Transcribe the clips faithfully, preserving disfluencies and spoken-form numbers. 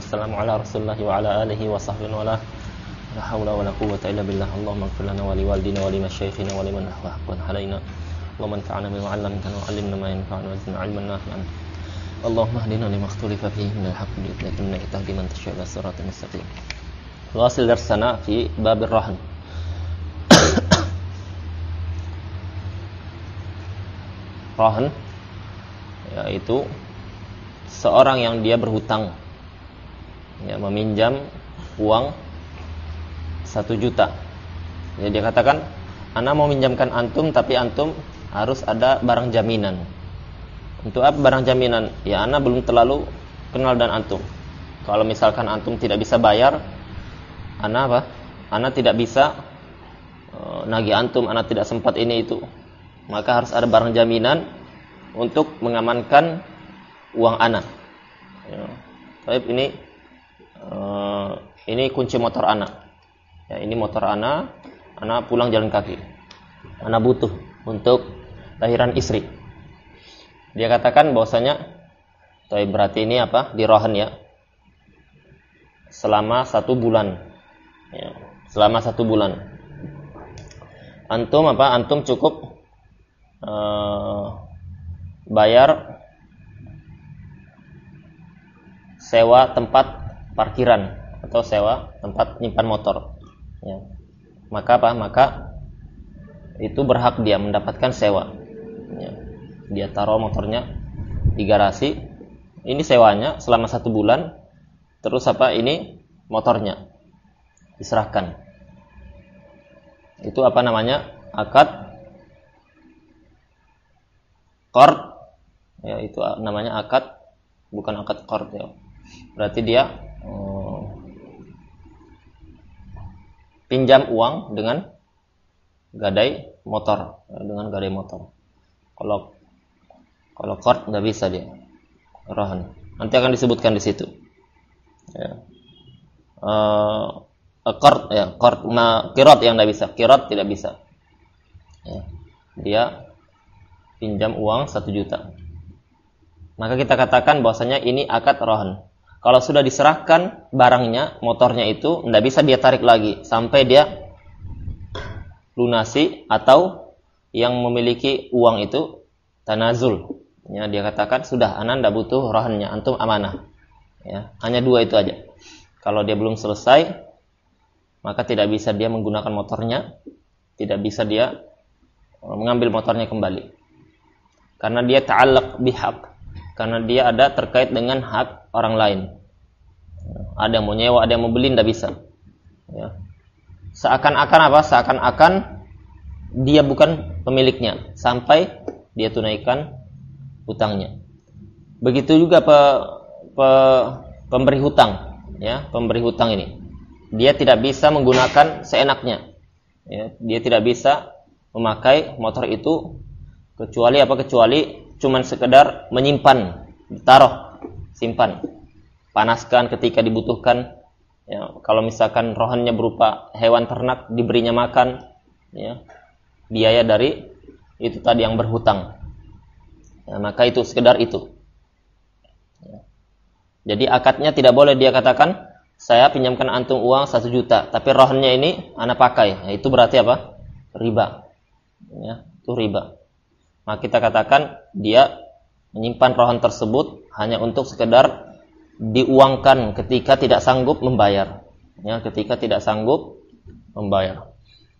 wassalamu ala Rasulillah wa ala alihi wa sahbihi wa la haula wa la quwwata illa billah. Allahumma ighfir lana wa liwalidina wa limasyaykhina wa liman ahwaqan alaina. Allahumma anfa'na bima 'allamtana wa 'allimna ma yanfa'una wa zidna 'ilman nafi'an. Allahumma hdina lima ikhtalafa fihi minal haqqi bi'idhnika innaka tahdi man tashaa' ila siratal mustaqim. Wasil darsana fi babir rahn. Rahn yaitu seorang yang dia berhutang, ya, meminjam uang satu juta. Ya, dia katakan, ana mau minjamkan antum, tapi antum harus ada barang jaminan. Untuk apa barang jaminan? Ya, ana belum terlalu kenal dan antum. Kalau misalkan antum tidak bisa bayar, ana apa? Ana tidak bisa uh, nagih antum, ana tidak sempat ini itu. Maka harus ada barang jaminan untuk mengamankan uang ana. Ya. Baik, ini uh, ini kunci motor ana. Ya, ini motor ana. Ana pulang jalan kaki. Ana butuh untuk lahiran istri. Dia katakan bahwasanya, tapi berarti ini apa? Dirahan, ya. Selama satu bulan. Ya, selama satu bulan. Antum apa? Antum cukup uh, bayar sewa tempat parkiran atau sewa tempat nyimpan motor, ya. Maka apa? Maka itu berhak dia mendapatkan sewa, ya. Dia taruh motornya di garasi, ini sewanya selama satu bulan. Terus apa? Ini motornya diserahkan. Itu apa namanya? Akad qard. Ya, itu namanya akad, bukan akad qard, ya. Berarti dia oh, pinjam uang dengan gadai motor, ya, dengan gadai motor. Kalau kalau qard nggak bisa dia. Rahan. Nanti akan disebutkan di situ. Ya. Uh, qard, ya, qard, nah, qirat yang nggak bisa, qirat tidak bisa. Ya. Dia pinjam uang satu juta. Maka kita katakan bahwasanya ini akad rahan. Kalau sudah diserahkan barangnya, motornya itu, tidak bisa dia tarik lagi sampai dia lunasi, atau yang memiliki uang itu tanazul. Ya, dia katakan sudah, ana tidak butuh rahannya, antum amanah. Ya, hanya dua itu aja. Kalau dia belum selesai, maka tidak bisa dia menggunakan motornya, tidak bisa dia mengambil motornya kembali. Karena dia ta'allaq bihaq. Karena dia ada terkait dengan hak orang lain. Ada yang mau nyewa, ada yang mau beli, tidak bisa. Ya. Seakan-akan apa? Seakan-akan dia bukan pemiliknya sampai dia tunaikan hutangnya. Begitu juga pe, pe, pemberi hutang, ya, pemberi hutang ini. Dia tidak bisa menggunakan seenaknya. Ya, dia tidak bisa memakai motor itu kecuali apa? Kecuali cuman sekedar menyimpan, ditaruh, simpan, panaskan ketika dibutuhkan. Ya, kalau misalkan rohannya berupa hewan ternak, diberinya makan, ya, biaya dari itu tadi yang berhutang. Ya, maka itu sekedar itu. Ya. Jadi akadnya tidak boleh dia katakan, saya pinjamkan antum uang satu juta, tapi rohannya ini ana pakai. Ya, itu berarti apa? Riba. Ya, itu riba. Maka kita katakan dia menyimpan rohan tersebut hanya untuk sekedar diuangkan ketika tidak sanggup membayar. Ya, ketika tidak sanggup membayar.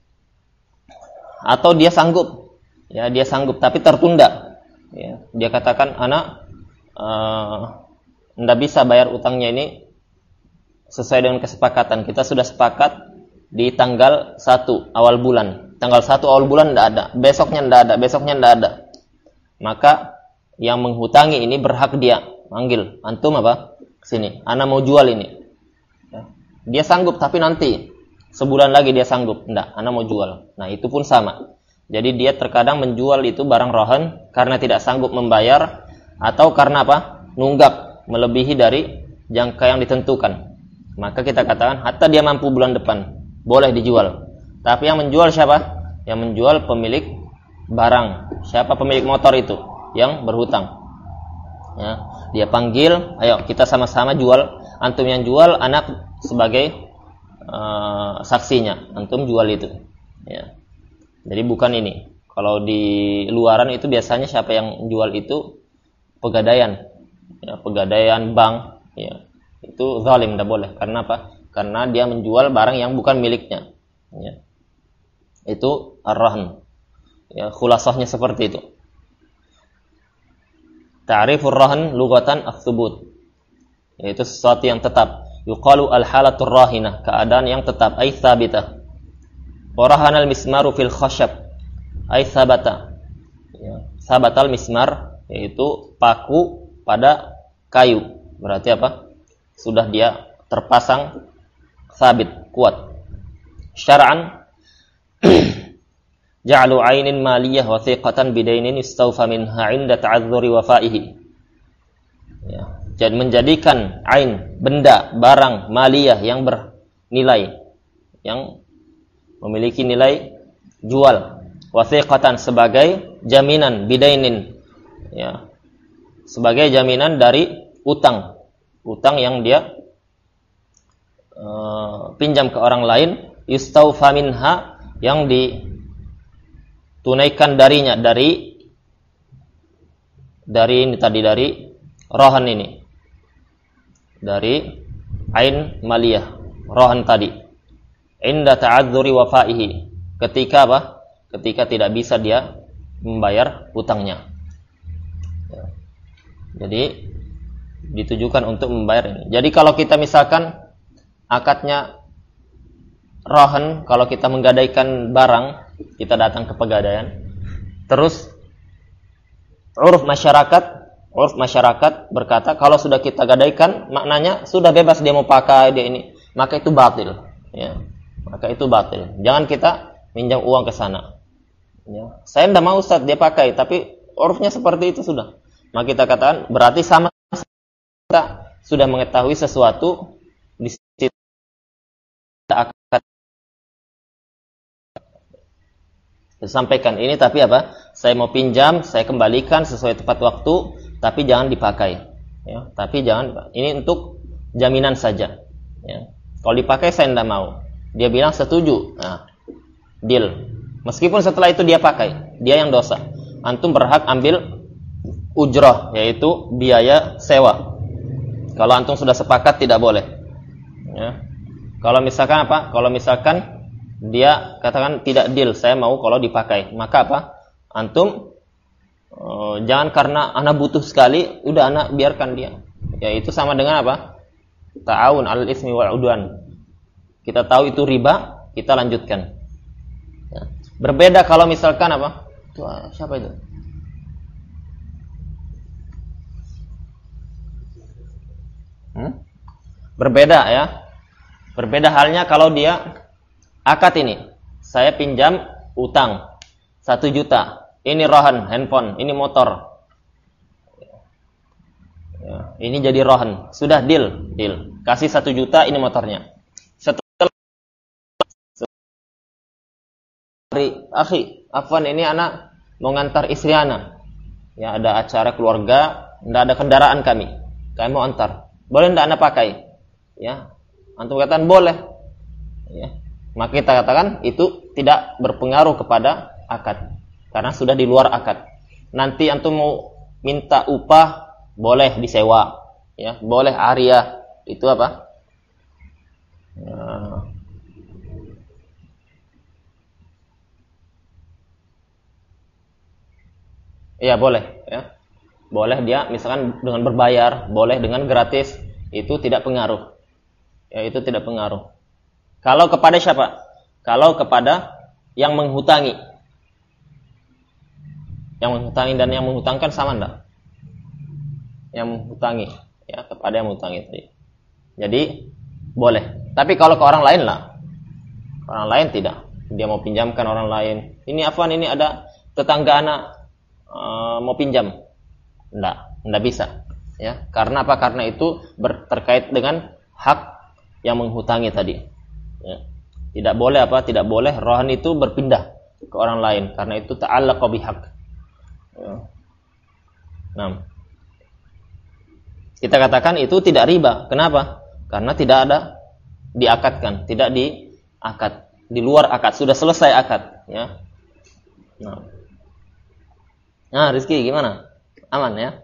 Atau dia sanggup, ya, dia sanggup tapi tertunda. Ya, dia katakan, anak uh, tidak bisa bayar utangnya ini sesuai dengan kesepakatan. Kita sudah sepakat di tanggal satu awal bulan. Tanggal satu awal bulan tidak ada, besoknya tidak ada, besoknya tidak ada. Maka yang menghutangi ini berhak dia manggil, antum apa? Sini, ana mau jual ini. Ya. Dia sanggup, tapi nanti sebulan lagi dia sanggup. Tidak, ana mau jual. Nah, itu pun sama. Jadi dia terkadang menjual itu barang rohan karena tidak sanggup membayar, atau karena apa? Nunggak, melebihi dari jangka yang ditentukan. Maka kita katakan, hatta dia mampu bulan depan, boleh dijual. Tapi yang menjual siapa? Yang menjual pemilik barang. Siapa pemilik motor itu? Yang berhutang. Ya, dia panggil, ayo kita sama-sama jual antum yang jual, anak sebagai uh, saksinya. Antum jual itu. Ya. Jadi bukan ini. Kalau di luaran itu biasanya siapa yang jual itu pegadaian, ya, pegadaian bank, ya. Itu zalim, tidak boleh. Karena apa? Karena dia menjual barang yang bukan miliknya. Ya. Itu ar-rahn. Ya, khulasahnya seperti itu. Ta'rifur rahn lughatan ats-tsubut. Yaitu sesuatu yang tetap. Yuqalu al-halatur rahinah, keadaan yang tetap, ay tsabitah. Wa rahanal mismaru fil khashab, ay tsabata. Ya, tsabatal mismar, yaitu paku pada kayu. Berarti apa? Sudah dia terpasang sabit, kuat. Syar'an ja'alu 'ainin maliyah wathiqatan bidainin istawfa minha 'inda ta'adzuri wafaihi. Ya, jadi menjadikan ain, benda, barang maliyah yang bernilai, yang memiliki nilai jual, wathiqatan sebagai jaminan bidainin, ya, sebagai jaminan dari utang, utang yang dia uh, pinjam ke orang lain, istawfa minha, yang di tunaikan darinya, dari dari ini tadi, dari rohan ini, dari ain maliyah, rohan tadi, inda ta'adzuri wafaihi, ketika apa? Ketika tidak bisa dia membayar utangnya. Ya. Jadi ditujukan untuk membayar ini. Jadi kalau kita misalkan akadnya rohan, kalau kita menggadaikan barang, kita datang ke pegadaian, terus uruf masyarakat, uruf masyarakat berkata kalau sudah kita gadaikan, maknanya sudah bebas dia mau pakai dia ini, maka itu batil, ya. Maka itu batil. Jangan kita minjam uang ke sana. Ya. Saya tidak mau Ustaz dia pakai, tapi urufnya seperti itu sudah. Maka kita katakan berarti sama, kita sudah mengetahui sesuatu di situ akad. Sampaikan ini, tapi apa? Saya mau pinjam, saya kembalikan sesuai tepat waktu, tapi jangan dipakai. Ya, tapi jangan. Ini untuk jaminan saja. Ya. Kalau dipakai saya tidak mau. Dia bilang setuju. Nah, deal. Meskipun setelah itu dia pakai, dia yang dosa. Antum berhak ambil ujrah, yaitu biaya sewa. Kalau antum sudah sepakat tidak boleh. Ya. Kalau misalkan apa? Kalau misalkan dia katakan tidak deal, saya mau kalau dipakai, maka apa? Antum uh, jangan karena anak butuh sekali, udah anak biarkan dia. Ya, itu sama dengan apa? Ta'awun 'alal itsmi wal 'udwan. Kita tahu itu riba, kita lanjutkan. Ya. Berbeda kalau misalkan apa? Itu siapa itu? Hmm? Berbeda ya. Berbeda halnya kalau dia akad ini, saya pinjam utang satu juta. Ini rohan, handphone, ini motor. Ya, ini jadi rohan. Sudah deal, deal. Kasih satu juta, ini motornya. Setelah hari, akhi, afwan, ini anak mau ngantar istri anak. Ya, ada acara keluarga, tidak ada kendaraan kami. Kami mau antar. Boleh tidak anak pakai? Ya, antum katakan boleh. Ya. Maka kita katakan itu tidak berpengaruh kepada akad, karena sudah di luar akad. Nanti antum mau minta upah, boleh disewa, ya, boleh aria, itu apa? Nah. Iya boleh, ya, boleh dia misalkan dengan berbayar, boleh dengan gratis, itu tidak pengaruh, ya, itu tidak pengaruh. Kalau kepada siapa? Kalau kepada yang menghutangi. Yang menghutangi dan yang menghutangkan sama enggak? Yang menghutangi, ya, kepada yang menghutangi tadi. Jadi boleh. Tapi kalau ke orang lain lah. Orang lain tidak. Dia mau pinjamkan orang lain. Ini afwan, ini ada tetangga anak uh, mau pinjam. Enggak, enggak bisa. Ya, karena apa? Karena itu ber- terkait dengan hak yang menghutangi tadi. Ya. Tidak boleh apa? Tidak boleh rohan itu berpindah ke orang lain, karena itu ta'allaqa bihaq. Ya. Nah, kita katakan itu tidak riba. Kenapa? Karena tidak ada diakadkan, tidak diakad, di luar akad, sudah selesai akad, ya. Nah, nah Rizky gimana? Aman ya?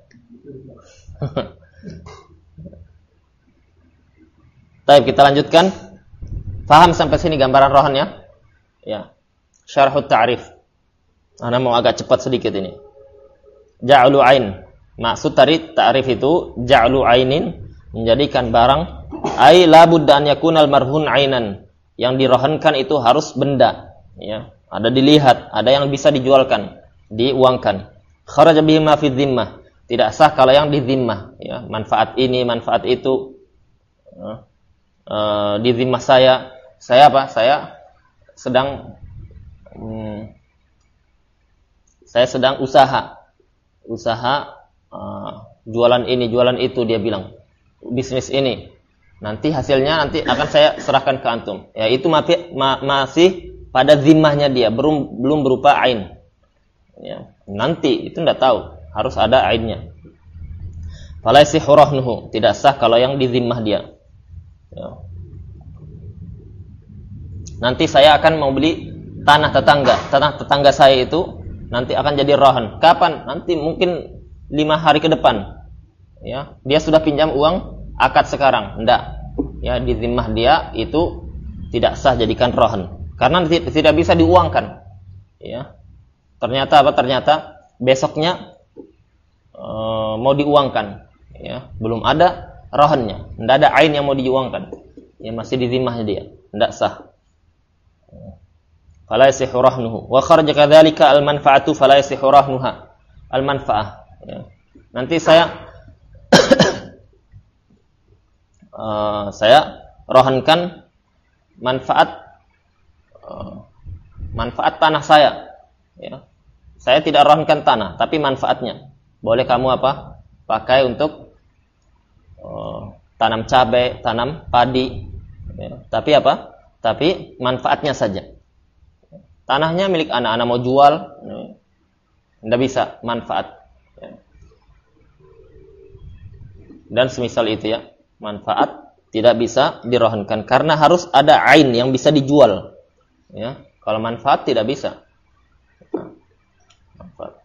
Baik, kita lanjutkan. Paham sampai sini gambaran rohan ya? Ya. Syarhut ta'rif. Ana mau agak cepat sedikit ini. Ja'lu ain. Maksud dari ta'rif itu ja'lu ainin, menjadikan barang, ai la budda an yakunal marhun ainan. Yang dirohankan itu harus benda, ya. Ada dilihat, ada yang bisa dijualkan, diuangkan. Kharaja bihi ma fi dhimmah. Tidak sah kalau yang di dhimmah, ya. Manfaat ini, manfaat itu. Ya. Uh, di zimmah saya, saya apa? Saya sedang hmm, saya sedang usaha, usaha uh, jualan ini, jualan itu, dia bilang bisnis ini. Nanti hasilnya nanti akan saya serahkan ke antum. Ya itu ma- ma- masih pada zimmahnya dia, belum belum berupa ain. Ya, nanti itu tidak tahu, harus ada ainnya. Fala yasihu rahnuhu, tidak sah kalau yang di zimmah dia. Ya. Nanti saya akan mau beli tanah tetangga, tanah tetangga saya itu nanti akan jadi rohan. Kapan? Nanti mungkin lima hari ke depan. Ya, dia sudah pinjam uang akad sekarang, enggak. Ya, di zimmah dia itu tidak sah jadikan rohan, karena tidak bisa diuangkan. Ya, ternyata apa? Ternyata besoknya uh, mau diuangkan. Ya, belum ada rohannya, tidak ada ain yang mau diuangkan, ya masih di zimmahnya dia, tidak sah. Fala yasihu rahnuhu wa kharaja kadzalika al manfaatu fala yasihu rahnuha al manfaah. Ya. Nanti saya uh, saya rohankan manfaat uh, manfaat tanah saya. Ya. Saya tidak rohankan tanah, tapi manfaatnya boleh kamu apa? Pakai untuk Uh, tanam cabai, tanam padi, ya. Tapi apa? Tapi manfaatnya saja. Tanahnya milik anak, anak mau jual, ya. Tidak bisa, manfaat. Ya. Dan semisal itu ya, manfaat tidak bisa dirohankan karena harus ada ain yang bisa dijual. Ya. Kalau manfaat tidak bisa. Manfaat.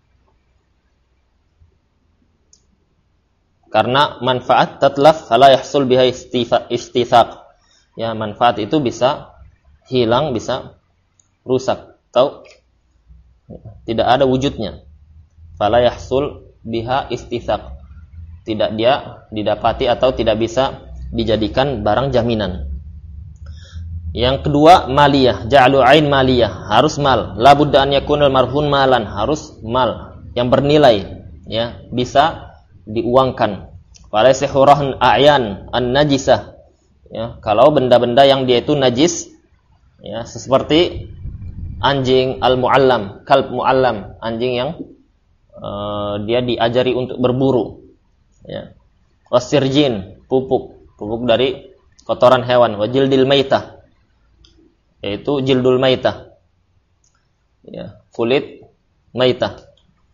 Karena manfaat tatlaf fala yahsul biha istithaq. Ya, manfaat itu bisa hilang, bisa rusak, atau tidak ada wujudnya. Fala yahsul biha istithaq. Tidak dia didapati atau tidak bisa dijadikan barang jaminan. Yang kedua, maliyah, ja'lu ain maliyah, harus mal. La budda an yakunal marhun malan, harus mal yang bernilai, ya, bisa diuangkan. Fala yasihu rahn a'yan an-najisah. Ya, kalau benda-benda yang dia itu najis, ya, seperti anjing al-mu'allam, kalb mu'allam, anjing yang uh, dia diajari untuk berburu. Ya. Wasirjin, pupuk, pupuk dari kotoran hewan. Wajildil maitah, yaitu jildul maitah. Ya, kulit maitah.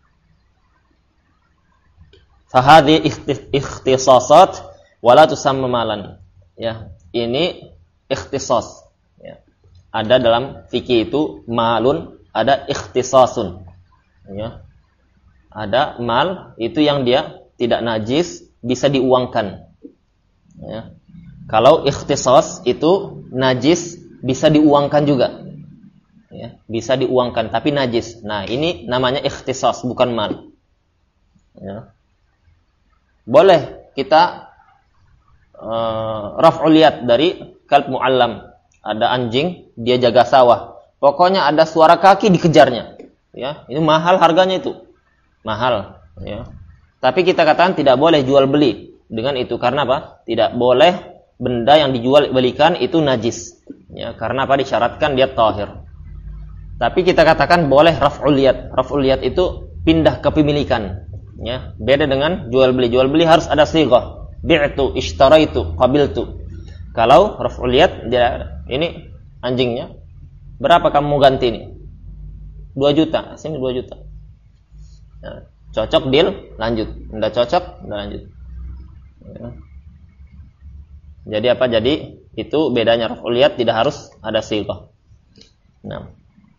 Fahadhi ikhtisasat wala tusamma malan. Ya, ini ikhtisas. Ya. Ada dalam fikih itu malun, ada ikhtisasun. Ya. Ada mal itu yang dia tidak najis, bisa diuangkan. Ya. Kalau ikhtisas itu najis, bisa diuangkan juga. Ya, bisa diuangkan tapi najis. Nah, ini namanya ikhtisas, bukan mal. Ya. Boleh kita uh, raf'ul yad dari kalb mu'allam. Ada anjing, dia jaga sawah. Pokoknya ada suara kaki dikejarnya. Ya, itu mahal harganya itu. Mahal, ya. Tapi kita katakan tidak boleh jual beli dengan itu, karena apa? Tidak boleh benda yang dijual belikan itu najis. Ya, karena apa? Disyaratkan dia tahir. Tapi kita katakan boleh raf'ul yad. Raf'ul yad itu pindah kepemilikan. Ya, beda dengan jual beli. Jual beli harus ada sighah. Bi'tu, ishtaraitu, qabiltu. Kalau raf'ul yad, dia ini anjingnya, berapa kamu mau ganti ini? dua juta. Sini dua juta. Ya, cocok deal, lanjut. Enggak cocok, enggak lanjut. Ya. Jadi apa? Jadi itu bedanya raf'ul yad, tidak harus ada sighah. Nah.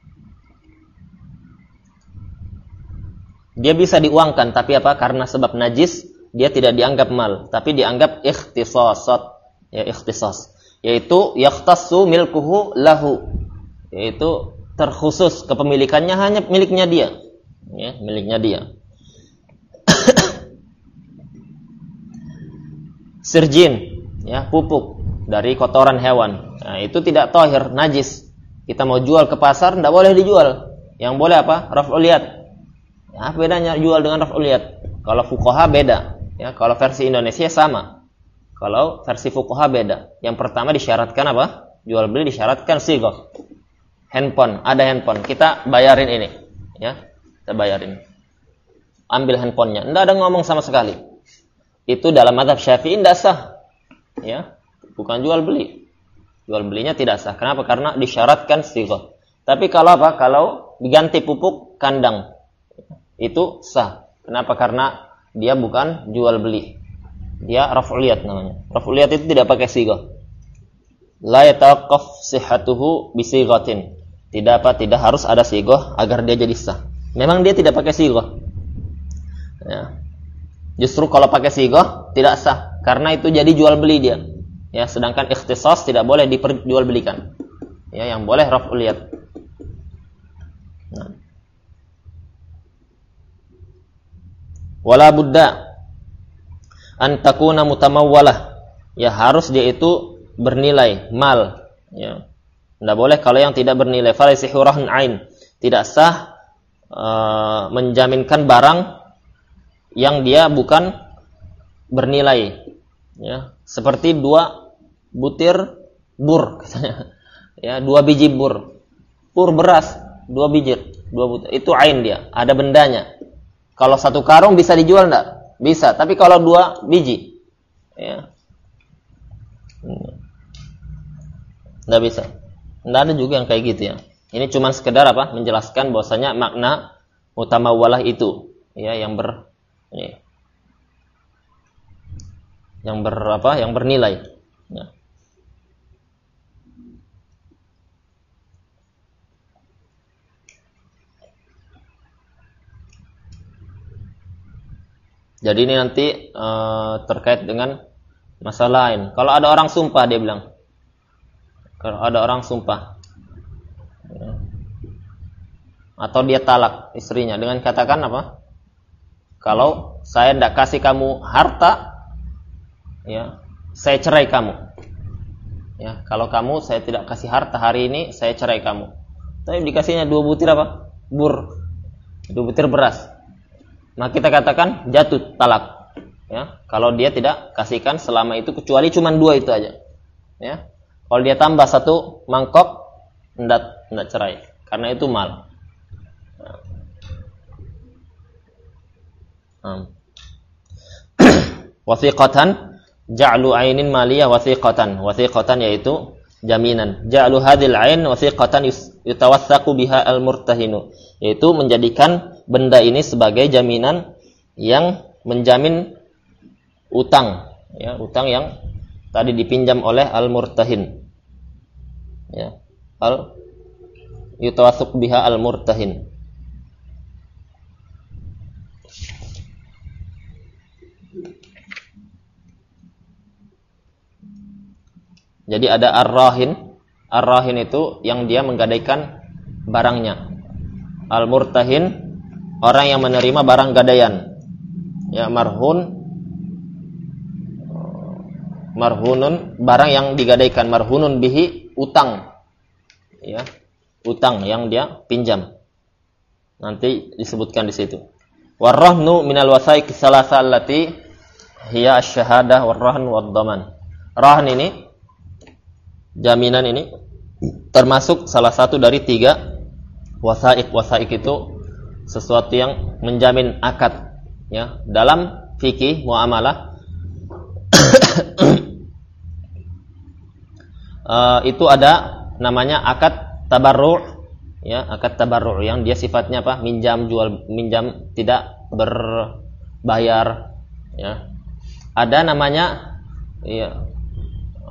Dia bisa diuangkan, tapi apa? Karena sebab najis, dia tidak dianggap mal, tapi dianggap ikhtisasat, ya ikhtisas, yaitu yakhtassu milkuhu lahu, yaitu terkhusus kepemilikannya hanya miliknya dia, ya, miliknya dia. Sirjin, ya, pupuk dari kotoran hewan. Nah, itu tidak tahir, najis. Kita mau jual ke pasar, tidak boleh dijual. Yang boleh apa? Raf'ul yad. Ya, apa bedanya jual dengan raf'ul yad? Kalau fuqaha beda, ya. Kalau versi Indonesia sama. Kalau versi fuqaha beda. Yang pertama disyaratkan apa? Jual beli disyaratkan sighah. Handphone, ada handphone, kita bayarin ini, ya. Kita bayarin. Ambil handphonenya. Tidak ada ngomong sama sekali. Itu dalam mazhab Syafi'i tidak sah. Ya. Bukan jual beli. Jual belinya tidak sah. Kenapa? Karena disyaratkan sighah. Tapi kalau apa? Kalau diganti pupuk kandang, itu sah. Kenapa? Karena dia bukan jual beli. Dia raf'ul yad namanya. Raf'ul yad itu tidak pakai sighah. La yatawaqqaf sihhatuhu bi sighatin. Tidak apa? Tidak harus ada sighah agar dia jadi sah. Memang dia tidak pakai sighah. Ya. Justru kalau pakai sighah tidak sah, karena itu jadi jual beli dia. Ya, sedangkan ikhtisas tidak boleh diperjualbelikan. Ya, yang boleh raf'ul yad. Nah. Wala budda an takuna mutamawwalah. Ya, harus dia itu bernilai mal, ya. Tidak boleh kalau yang tidak bernilai. Falaysihu rahn ain. Tidak sah uh, menjaminkan barang yang dia bukan bernilai, ya. Seperti dua butir bur katanya. Ya, dua biji bur. Bur beras, dua biji, dua butir. Itu ain dia, ada bendanya. Kalau satu karung bisa dijual enggak? Bisa, tapi kalau dua biji, ya, enggak bisa. Enggak ada juga yang kayak gitu, ya. Ini cuma sekedar apa? Menjelaskan bahwasanya makna mutamawwalah itu, ya, yang ber ini, yang ber apa? Yang bernilai. Ya. Jadi ini nanti uh, terkait dengan masalah lain. Kalau ada orang sumpah, dia bilang. Kalau ada orang sumpah, ya, atau dia talak istrinya dengan katakan apa? Kalau saya tidak kasih kamu harta, ya, saya cerai kamu. Ya, kalau kamu saya tidak kasih harta hari ini, saya cerai kamu. Tapi dikasihnya dua butir apa? Bur, dua butir beras. Nah, kita katakan jatuh talak. Ya, kalau dia tidak kasihkan selama itu kecuali cuma dua itu aja. Ya. Kalau dia tambah satu mangkok, enggak enggak cerai, karena itu mal. Hmm. Wathiqatan ja'lu ainin maliyah wathiqatan. Wathiqatan yaitu jaminan. Ja'lu hadhil ain wathiqatan yutawaththaqu biha al-murtahinu. Yaitu menjadikan benda ini sebagai jaminan yang menjamin utang, ya, utang yang tadi dipinjam oleh al-murtahin. Ya, al yutawaththaq biha al-murtahin. Jadi ada ar-rahin. Ar-rahin itu yang dia menggadaikan barangnya. Al-murtahin orang yang menerima barang gadaian. Ya, marhun marhunun barang yang digadaikan, marhunun bihi utang. Ya, utang yang dia pinjam. Nanti disebutkan di situ. Warrahnu minal wasaiq salasa allati hiya asy-syahadah warrahn wad-dhaman. Rahn ini, jaminan ini termasuk salah satu dari tiga wasaiq. Wasaiq itu sesuatu yang menjamin akad, ya. Dalam fikih muamalah uh, itu ada namanya akad tabarru', ya, akad tabarru' yang dia sifatnya apa? Minjam jual minjam, tidak berbayar, ya. Ada namanya, ya,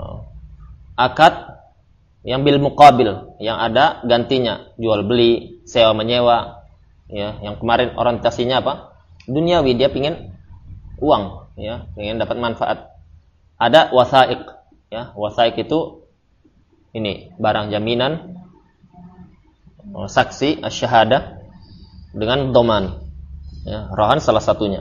akad yang bil muqabil, yang ada gantinya, jual beli, sewa menyewa, ya, yang kemarin orientasinya apa? Duniawi, dia pingin uang, ya, pingin dapat manfaat. Ada wasaik, ya, wasaik itu ini barang jaminan, saksi, asyhadah dengan doman, ya, rohan salah satunya.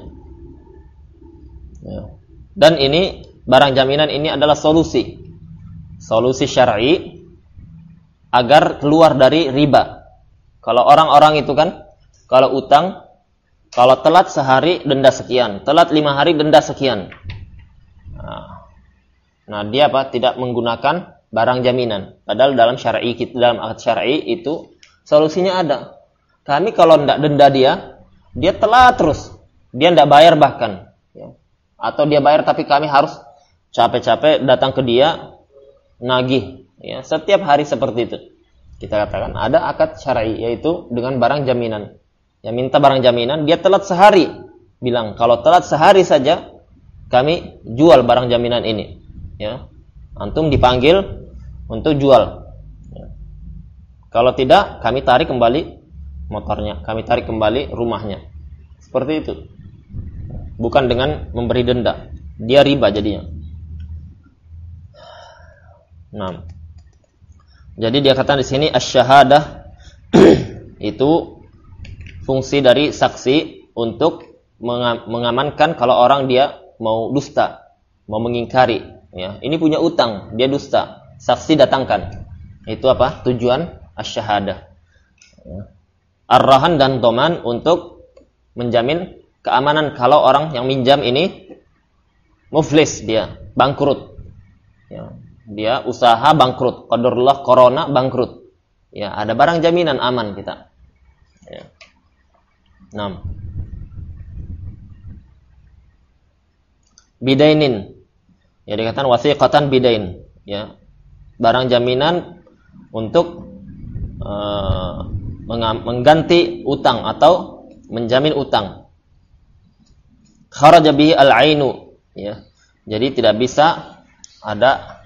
Ya. Dan ini barang jaminan ini adalah solusi, solusi syar'i agar keluar dari riba. Kalau orang-orang itu kan, kalau utang, kalau telat sehari denda sekian, telat lima hari denda sekian. Nah, nah dia apa? Tidak menggunakan barang jaminan. Padahal dalam syar'i kita, dalam akad syar'i itu solusinya ada. Kami kalau tidak denda dia, dia telat terus, dia tidak bayar bahkan, ya. Atau dia bayar tapi kami harus capek-capek datang ke dia nagih. Ya, setiap hari seperti itu. Kita katakan ada akad syar'i, yaitu dengan barang jaminan. Yang minta barang jaminan, dia telat sehari. Bilang, kalau telat sehari saja, kami jual barang jaminan ini. Ya, antum dipanggil untuk jual. Ya. Kalau tidak, kami tarik kembali motornya, kami tarik kembali rumahnya. Seperti itu. Bukan dengan memberi denda. Dia riba jadinya. Nah, jadi dia katakan di sini asy-syahadah itu fungsi dari saksi untuk mengamankan kalau orang dia mau dusta, mau mengingkari, ya. Ini punya utang, dia dusta. Saksi datangkan. Itu apa? Tujuan asy-syahadah. Ya. Ar-rahan dan doman untuk menjamin keamanan kalau orang yang minjam ini muflis, dia bangkrut. Ya. Dia usaha bangkrut, qadarullah corona bangkrut. Ya, ada barang jaminan aman kita. Ya. enam. Bidainin. Ya, dikatakan wasiqatan bidain, ya. Barang jaminan untuk uh, mengganti utang atau menjamin utang. Kharaja bihi al-ainu, ya. Jadi tidak bisa ada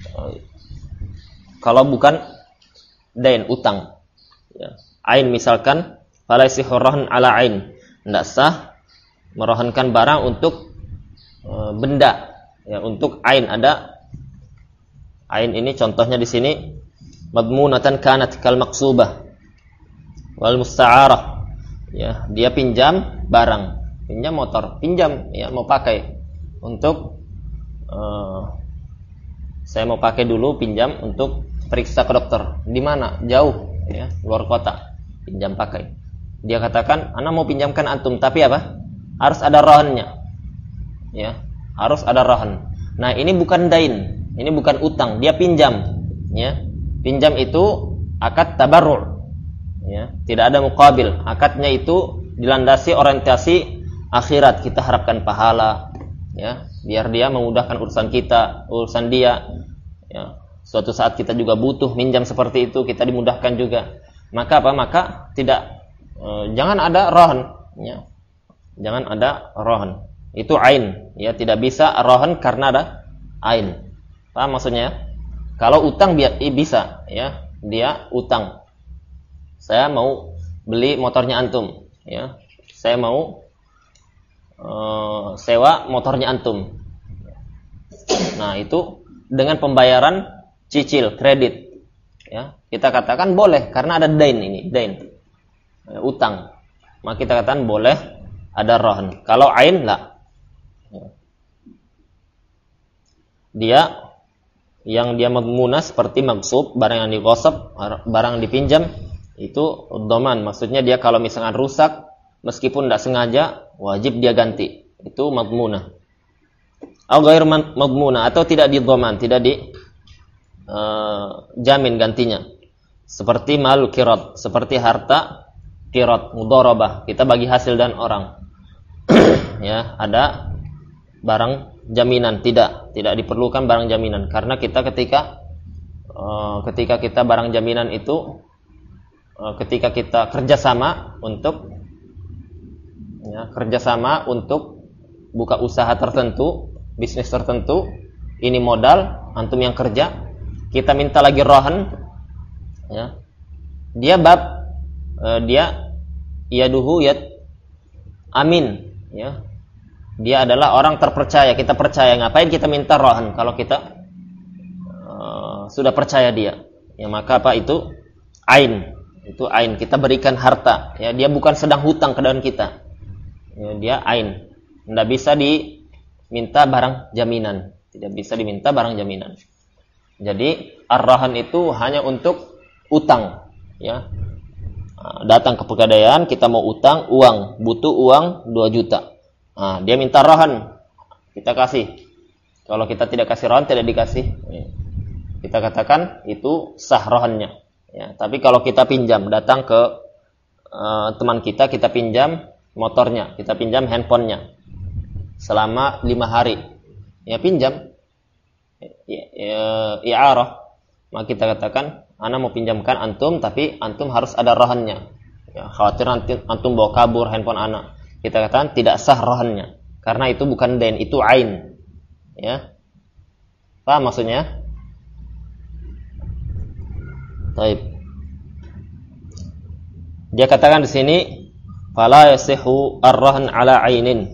kalau bukan dain, utang, ya. Ain misalkan falaisi hurrahan ala ain, tidak sah merohankan barang untuk e, benda, ya, untuk ain. Ada ain ini contohnya di sini madmunatan kanat kal maqsubah wal musta'arah, ya, dia pinjam barang, pinjam motor, pinjam, ya, mau pakai untuk e, saya mau pakai dulu, pinjam untuk periksa ke dokter. Di mana? Jauh, ya, luar kota. Pinjam pakai. Dia katakan, "Ana mau pinjamkan antum, tapi apa? Harus ada rohannya." Ya, harus ada rohan. Nah, ini bukan dain, ini bukan utang, dia pinjam, ya. Pinjam itu akad tabarru'. Ya, tidak ada muqabil. Akadnya itu dilandasi orientasi akhirat, kita harapkan pahala, ya, biar dia memudahkan urusan kita, urusan dia, ya. Suatu saat kita juga butuh minjam seperti itu, kita dimudahkan juga. Maka apa? Maka tidak e, jangan ada rohan, ya. Jangan ada rohan. Itu ain, ya, tidak bisa rohan karena ada ain. Paham maksudnya? Kalau utang biar bisa, ya. Dia utang. Saya mau beli motornya antum, ya. Saya mau Uh, sewa motornya antum. Nah, itu dengan pembayaran cicil kredit, ya, kita katakan boleh karena ada dain ini, dain, ya, utang. Maka kita katakan boleh ada rohan. Kalau ain lah, ya. Dia yang dia madmunah seperti magsub, barang yang digosok, barang yang dipinjam, itu doman. Maksudnya dia kalau misalkan rusak, meskipun tidak sengaja, wajib dia ganti. Itu madmunah. Atau ghair madmunah, atau tidak didoman, tidak di uh, jamin gantinya. Seperti mal qirat, seperti harta qirat, mudharabah, kita bagi hasil dan orang. Ya, ada barang jaminan, tidak, tidak diperlukan barang jaminan karena kita ketika uh, ketika kita barang jaminan itu uh, ketika kita kerjasama untuk ya, kerjasama untuk buka usaha tertentu, bisnis tertentu, ini modal, antum yang kerja, kita minta lagi rohan, ya, dia bab uh, dia yaduhu yad amin, ya, dia adalah orang terpercaya, kita percaya. Ngapain kita minta rohan kalau kita uh, sudah percaya dia, ya, maka apa itu ain, itu ain, kita berikan harta, ya, dia bukan sedang hutang ke dalam kita, ya, dia ain, tidak bisa diminta barang jaminan, tidak bisa diminta barang jaminan. Jadi ar-rahan itu hanya untuk utang, ya, datang ke pegadaian, kita mau utang uang, butuh uang dua juta, nah, dia minta rahan, kita kasih. Kalau kita tidak kasih rahan, tidak dikasih, kita katakan itu sah rahannya. Ya, tapi kalau kita pinjam, datang ke uh, teman kita, kita pinjam motornya, kita pinjam handphonenya selama lima hari, ya, pinjam, i'arah, maka kita katakan, ana mau pinjamkan antum, tapi antum harus ada rahannya, ya, khawatir nanti antum bawa kabur handphone ana, kita katakan tidak sah rahannya, karena itu bukan dain, itu ain, ya, paham maksudnya? Taib. Dia katakan di sini, fala yasihu ar-rahn ala ainin.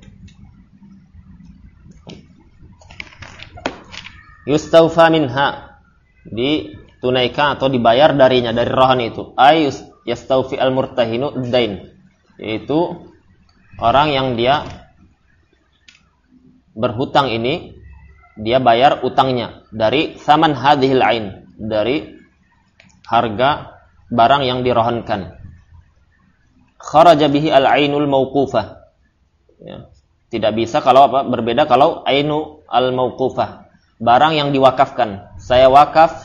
Yustawfa minha, ditunaikan atau dibayar darinya, dari rahan itu. Ay yastawfi al-murtahinu dain, yaitu orang yang dia berhutang ini, dia bayar utangnya dari saman hadhil ain, dari harga barang yang dirohankan. Kharaja bihi al-ainul mauqufah, ya, tidak bisa kalau apa, berbeda kalau ainu al-mauqufah, barang yang diwakafkan. Saya wakaf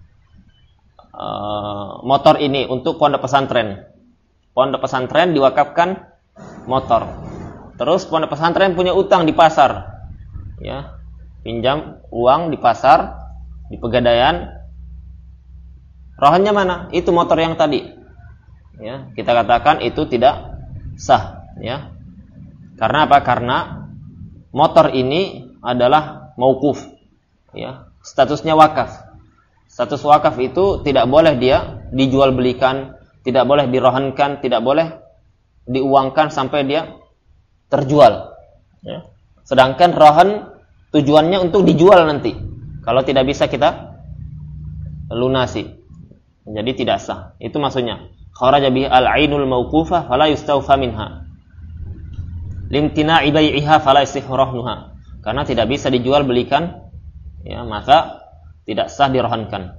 uh, motor ini untuk pondok pesantren, pondok pesantren diwakafkan motor, terus pondok pesantren punya utang di pasar, ya, pinjam uang di pasar, di pegadaian, rohannya mana? Itu motor yang tadi, ya, kita katakan itu tidak sah, ya, karena apa? Karena motor ini adalah mauquf, ya, statusnya wakaf. Status wakaf itu tidak boleh dia dijual belikan, tidak boleh dirohankan, tidak boleh diuangkan sampai dia terjual, ya. Sedangkan rohan tujuannya untuk dijual nanti, kalau tidak bisa kita lunasi, jadi tidak sah. Itu maksudnya kharaja bihi al-ainul mauqufah fala yustawfa minha limtina'i bai'iha fala yasihhu rahnuha, karena tidak bisa dijual belikan, ya, maka tidak sah dirohankan.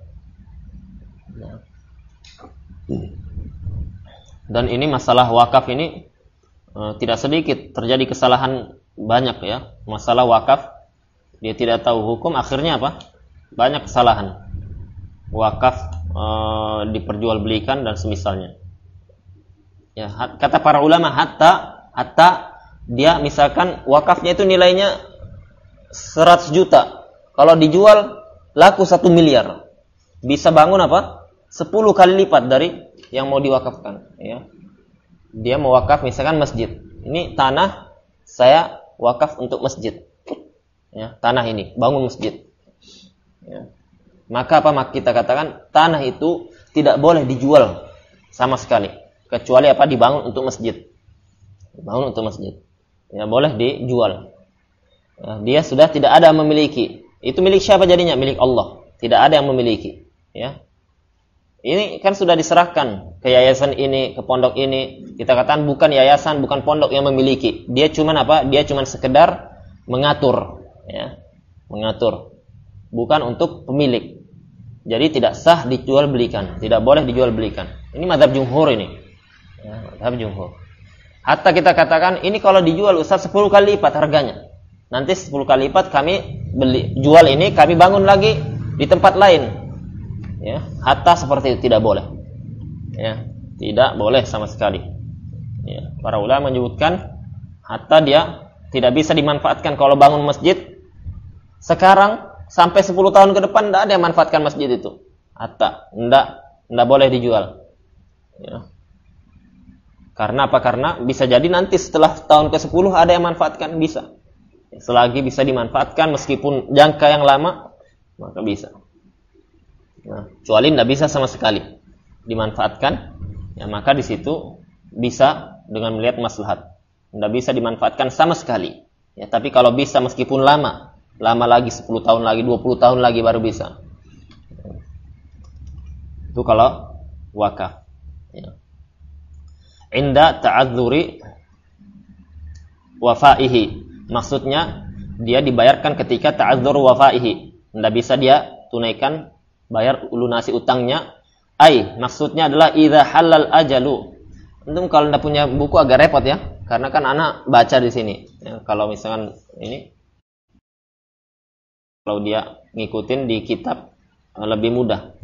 Dan ini masalah wakaf ini e, tidak sedikit terjadi kesalahan banyak, ya, masalah wakaf, dia tidak tahu hukum, akhirnya apa? Banyak kesalahan. Wakaf e, diperjualbelikan dan semisalnya. Ya, kata para ulama, hatta hatta dia misalkan wakafnya itu nilainya seratus juta, kalau dijual laku satu miliar, bisa bangun apa? sepuluh kali lipat dari yang mau diwakafkan, ya. Dia mau wakaf misalkan masjid. Ini tanah saya wakaf untuk masjid, ya, tanah ini bangun masjid, ya. Maka apa? Maka kita katakan tanah itu tidak boleh dijual sama sekali, kecuali apa? Dibangun untuk masjid. Dibangun untuk masjid, ya, boleh dijual. Ya, dia sudah tidak ada yang memiliki. Itu milik siapa jadinya? Milik Allah. Tidak ada yang memiliki, ya. Ini kan sudah diserahkan ke yayasan ini, ke pondok ini. Kita katakan bukan yayasan, bukan pondok yang memiliki. Dia cuman apa? Dia cuman sekedar mengatur, ya, mengatur. Bukan untuk pemilik. Jadi tidak sah dijual belikan, tidak boleh dijual belikan. Ini mazhab jumhur ini. Ya, mazhab jumhur. Hatta kita katakan ini kalau dijual Ustaz sepuluh kali lipat harganya. Nanti sepuluh kali lipat kami beli, jual ini, kami bangun lagi di tempat lain. Ya, hatta seperti itu tidak boleh. Ya, tidak boleh sama sekali. Ya, para ulama menyebutkan hatta dia tidak bisa dimanfaatkan. Kalau bangun masjid sekarang sampai sepuluh tahun ke depan tidak ada yang manfaatkan masjid itu. Hatta tidak tidak boleh dijual. Ya. Karena apa? Karena bisa jadi nanti setelah tahun ke sepuluh ada yang manfaatkan, bisa. Selagi bisa dimanfaatkan meskipun jangka yang lama, maka bisa. Nah, kecuali tidak bisa sama sekali dimanfaatkan, ya maka di situ bisa dengan melihat maslahat. Tidak bisa dimanfaatkan sama sekali. Ya, tapi kalau bisa meskipun lama, lama lagi sepuluh tahun lagi, dua puluh tahun lagi baru bisa. Itu kalau wakaf. Ya. Inda ta'adzuri wafaihi. Maksudnya dia dibayarkan ketika ta'adzur wafaihi. Tidak bisa dia tunaikan, bayar lunasi utangnya. Ai, maksudnya adalah idza halal ajalu. Antum kalau tidak punya buku agak repot ya, karena kan anak baca di sini. Ya, kalau misalkan ini, kalau dia ngikutin di kitab lebih mudah.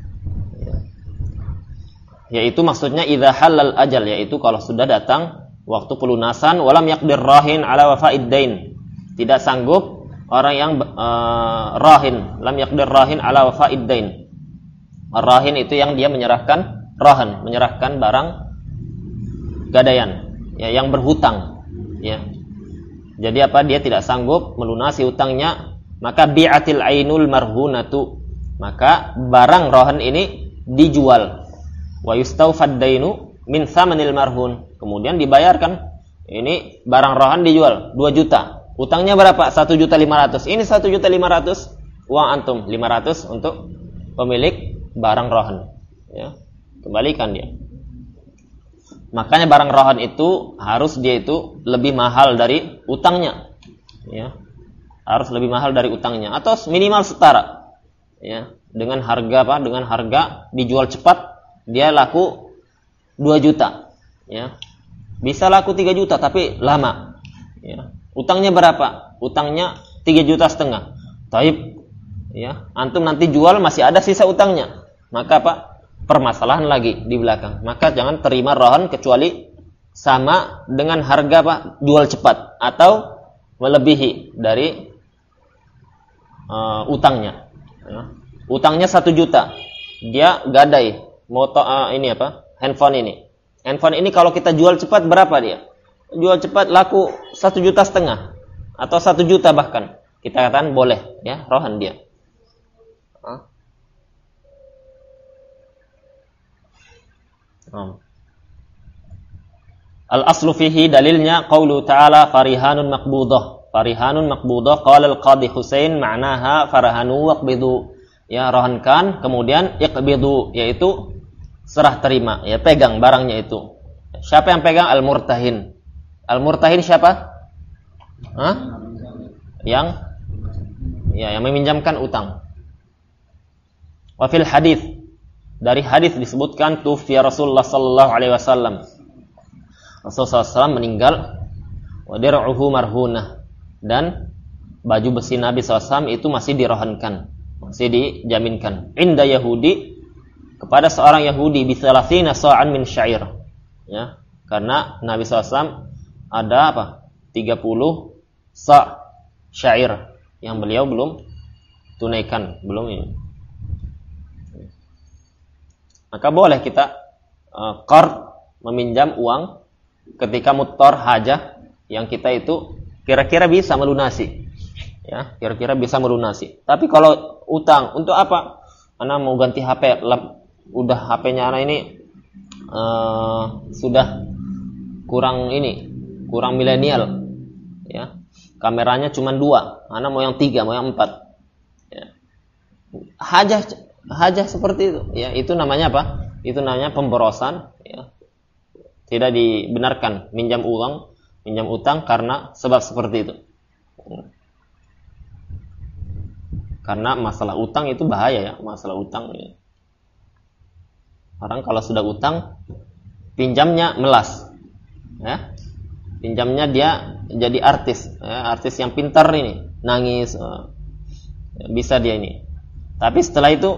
Yaitu maksudnya idza halal ajal, yaitu kalau sudah datang waktu pelunasan, walam yaqdir rahin ala wafa'id dain. Tidak sanggup orang yang uh, rahin, lam yaqdir rahin ala wafa'id dain. Rahin itu yang dia menyerahkan rahan, menyerahkan barang gadaian, ya, yang berhutang, ya. Jadi apa? Dia tidak sanggup melunasi hutangnya, maka bi'atil ainul marhunatu. Maka barang rahan ini dijual. Wa yustawfad dainu min thamanil marhun. Kemudian dibayarkan. Ini barang rahan dijual dua juta. Utangnya berapa? satu juta lima ratus. Ini satu juta lima ratus uang antum, lima ratus untuk pemilik barang rahan. Ya. Kembalikan dia. Makanya barang rahan itu harus dia itu lebih mahal dari utangnya. Ya. Harus lebih mahal dari utangnya atau minimal setara. Ya, dengan harga apa? Dengan harga dijual cepat dia laku dua juta, ya. Bisa laku tiga juta tapi lama, ya. Utangnya berapa? Utangnya tiga juta setengah. Taib, ya. Antum nanti jual masih ada sisa utangnya. Maka apa? Permasalahan lagi di belakang. Maka jangan terima rahan kecuali sama dengan harga apa? Jual cepat atau melebihi dari uh, utangnya, ya. Utangnya satu juta. Dia gadai moto uh, ini apa? Handphone ini. Handphone ini kalau kita jual cepat berapa dia? Jual cepat laku satu juta setengah atau satu juta bahkan. Kita katakan boleh, ya, rohan dia. Huh? Hmm. Al aslu fihi dalilnya qaulu ta'ala farihanun maqbudah. Farihanun maqbudah qala al-qadhi Husain ma'naha farahanu waqbidu. Ya, rohankan kemudian iqbidu, yaitu serah terima, ya, pegang barangnya itu. Siapa yang pegang? Al-murtahin. Al-murtahin siapa? Hah? Yang ya, yang meminjamkan utang. Wa fil hadis, dari hadis disebutkan tufiya Rasulullah sallallahu alaihi wasallam. Rasulullah sallallahu alaihi wasallam meninggal, wa dir'uhu marhunah, dan baju besi Nabi sallallahu alaihi wasallam itu masih dirohankan, masih dijaminkan. Inda Yahudi, kepada seorang Yahudi, bisalasina sa'an min syair, ya, karena Nabi sallallahu alaihi wasallam ada apa? tiga puluh sa' syair yang beliau belum tunaikan, belum ini. Maka boleh kita uh, qard, meminjam uang ketika muttar hajah yang kita itu kira-kira bisa melunasi, ya, kira-kira bisa melunasi. Tapi kalau utang untuk apa? Ana mau ganti H P, udah H P-nya ana ini uh, sudah kurang ini, kurang milenial, ya. Kameranya cuma dua, ana mau yang tiga, mau yang empat. Ya. Hajah, hajah seperti itu, ya, itu namanya apa? Itu namanya pemborosan, ya. Tidak dibenarkan minjam uang, minjam utang karena sebab seperti itu. Karena masalah utang itu bahaya, ya, masalah utang. Ya. Orang kalau sudah utang, pinjamnya melas, ya. Pinjamnya dia jadi artis, ya, artis yang pintar ini, nangis, uh, bisa dia ini. Tapi setelah itu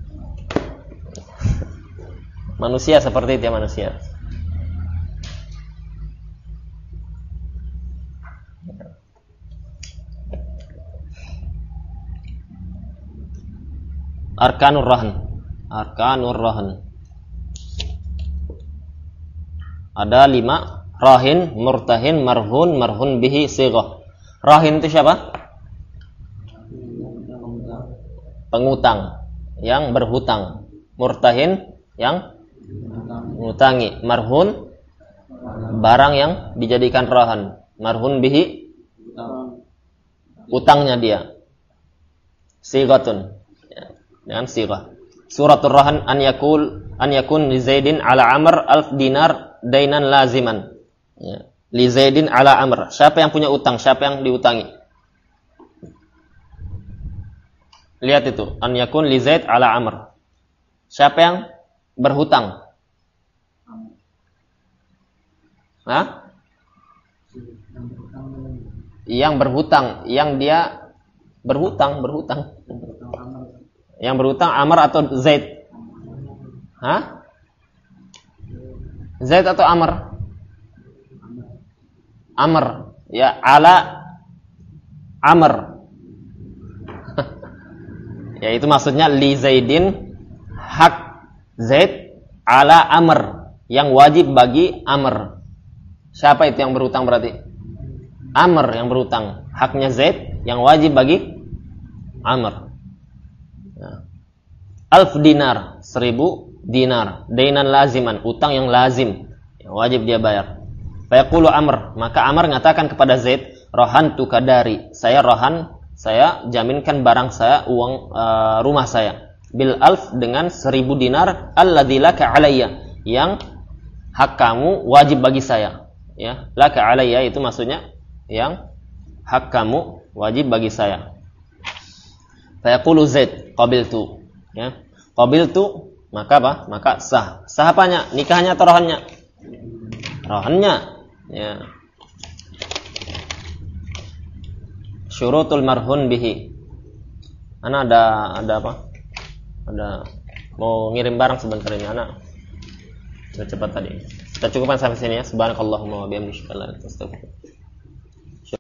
manusia seperti itu, ya, manusia. Arkanur rahn, arkanur rahn. Ada lima. Rahin, murtahin, marhun, marhun bihi, sighah. Rahin itu siapa? Pengutang. yang berhutang. Murtahin yang ngutangi. Marhun barang yang dijadikan rahan. Marhun bihi utangnya dia. Sighatun ya, dengan sighah. Suratul rahan an yakul an yakun li Zaidin ala Amr alf dinar dainan laziman. Ya. Li Zaidin ala Amr. Siapa yang punya utang? Siapa yang diutangi? Lihat itu. An yakun li Zaid ala Amr. Siapa yang berhutang? Hah? Yang berhutang, yang dia berhutang, berhutang. Yang berhutang Amr atau Zaid? Hah? Zaid atau Amr? Amr. Ya, ala Amr. Ya, itu maksudnya li Zaidin hak Zaid ala Amr, yang wajib bagi Amr. Siapa itu yang berhutang berarti? Amr yang berhutang. Haknya Zaid yang wajib bagi Amr. Ya. Alf dinar, seribu dinar. Dainan laziman, utang yang lazim, yang wajib dia bayar. Fayaqulu Amr, maka Amr mengatakan kepada Zaid, rohan tukadari, saya rohan, saya jaminkan barang saya, uang uh, rumah saya. Bil alf, dengan seribu dinar, alladzi laka alayya, yang hak kamu wajib bagi saya. Ya, laka alayya itu maksudnya yang hak kamu wajib bagi saya. Fayaqulu Zaid, qabiltu. Ya, qabiltu, maka apa? Maka sah. Sah apanya? Nikahnya atau rohannya? Rohannya. Ya. Syurutul marhun bihi. Ana ada ada apa? Ada mau ngirim barang sebentar ini, anak. Cepat tadi. Kita cukupkan sampai sini ya. Subhanakallahumma wa bihamdika, asyhadu an la ilaha illa anta, astaghfiruka.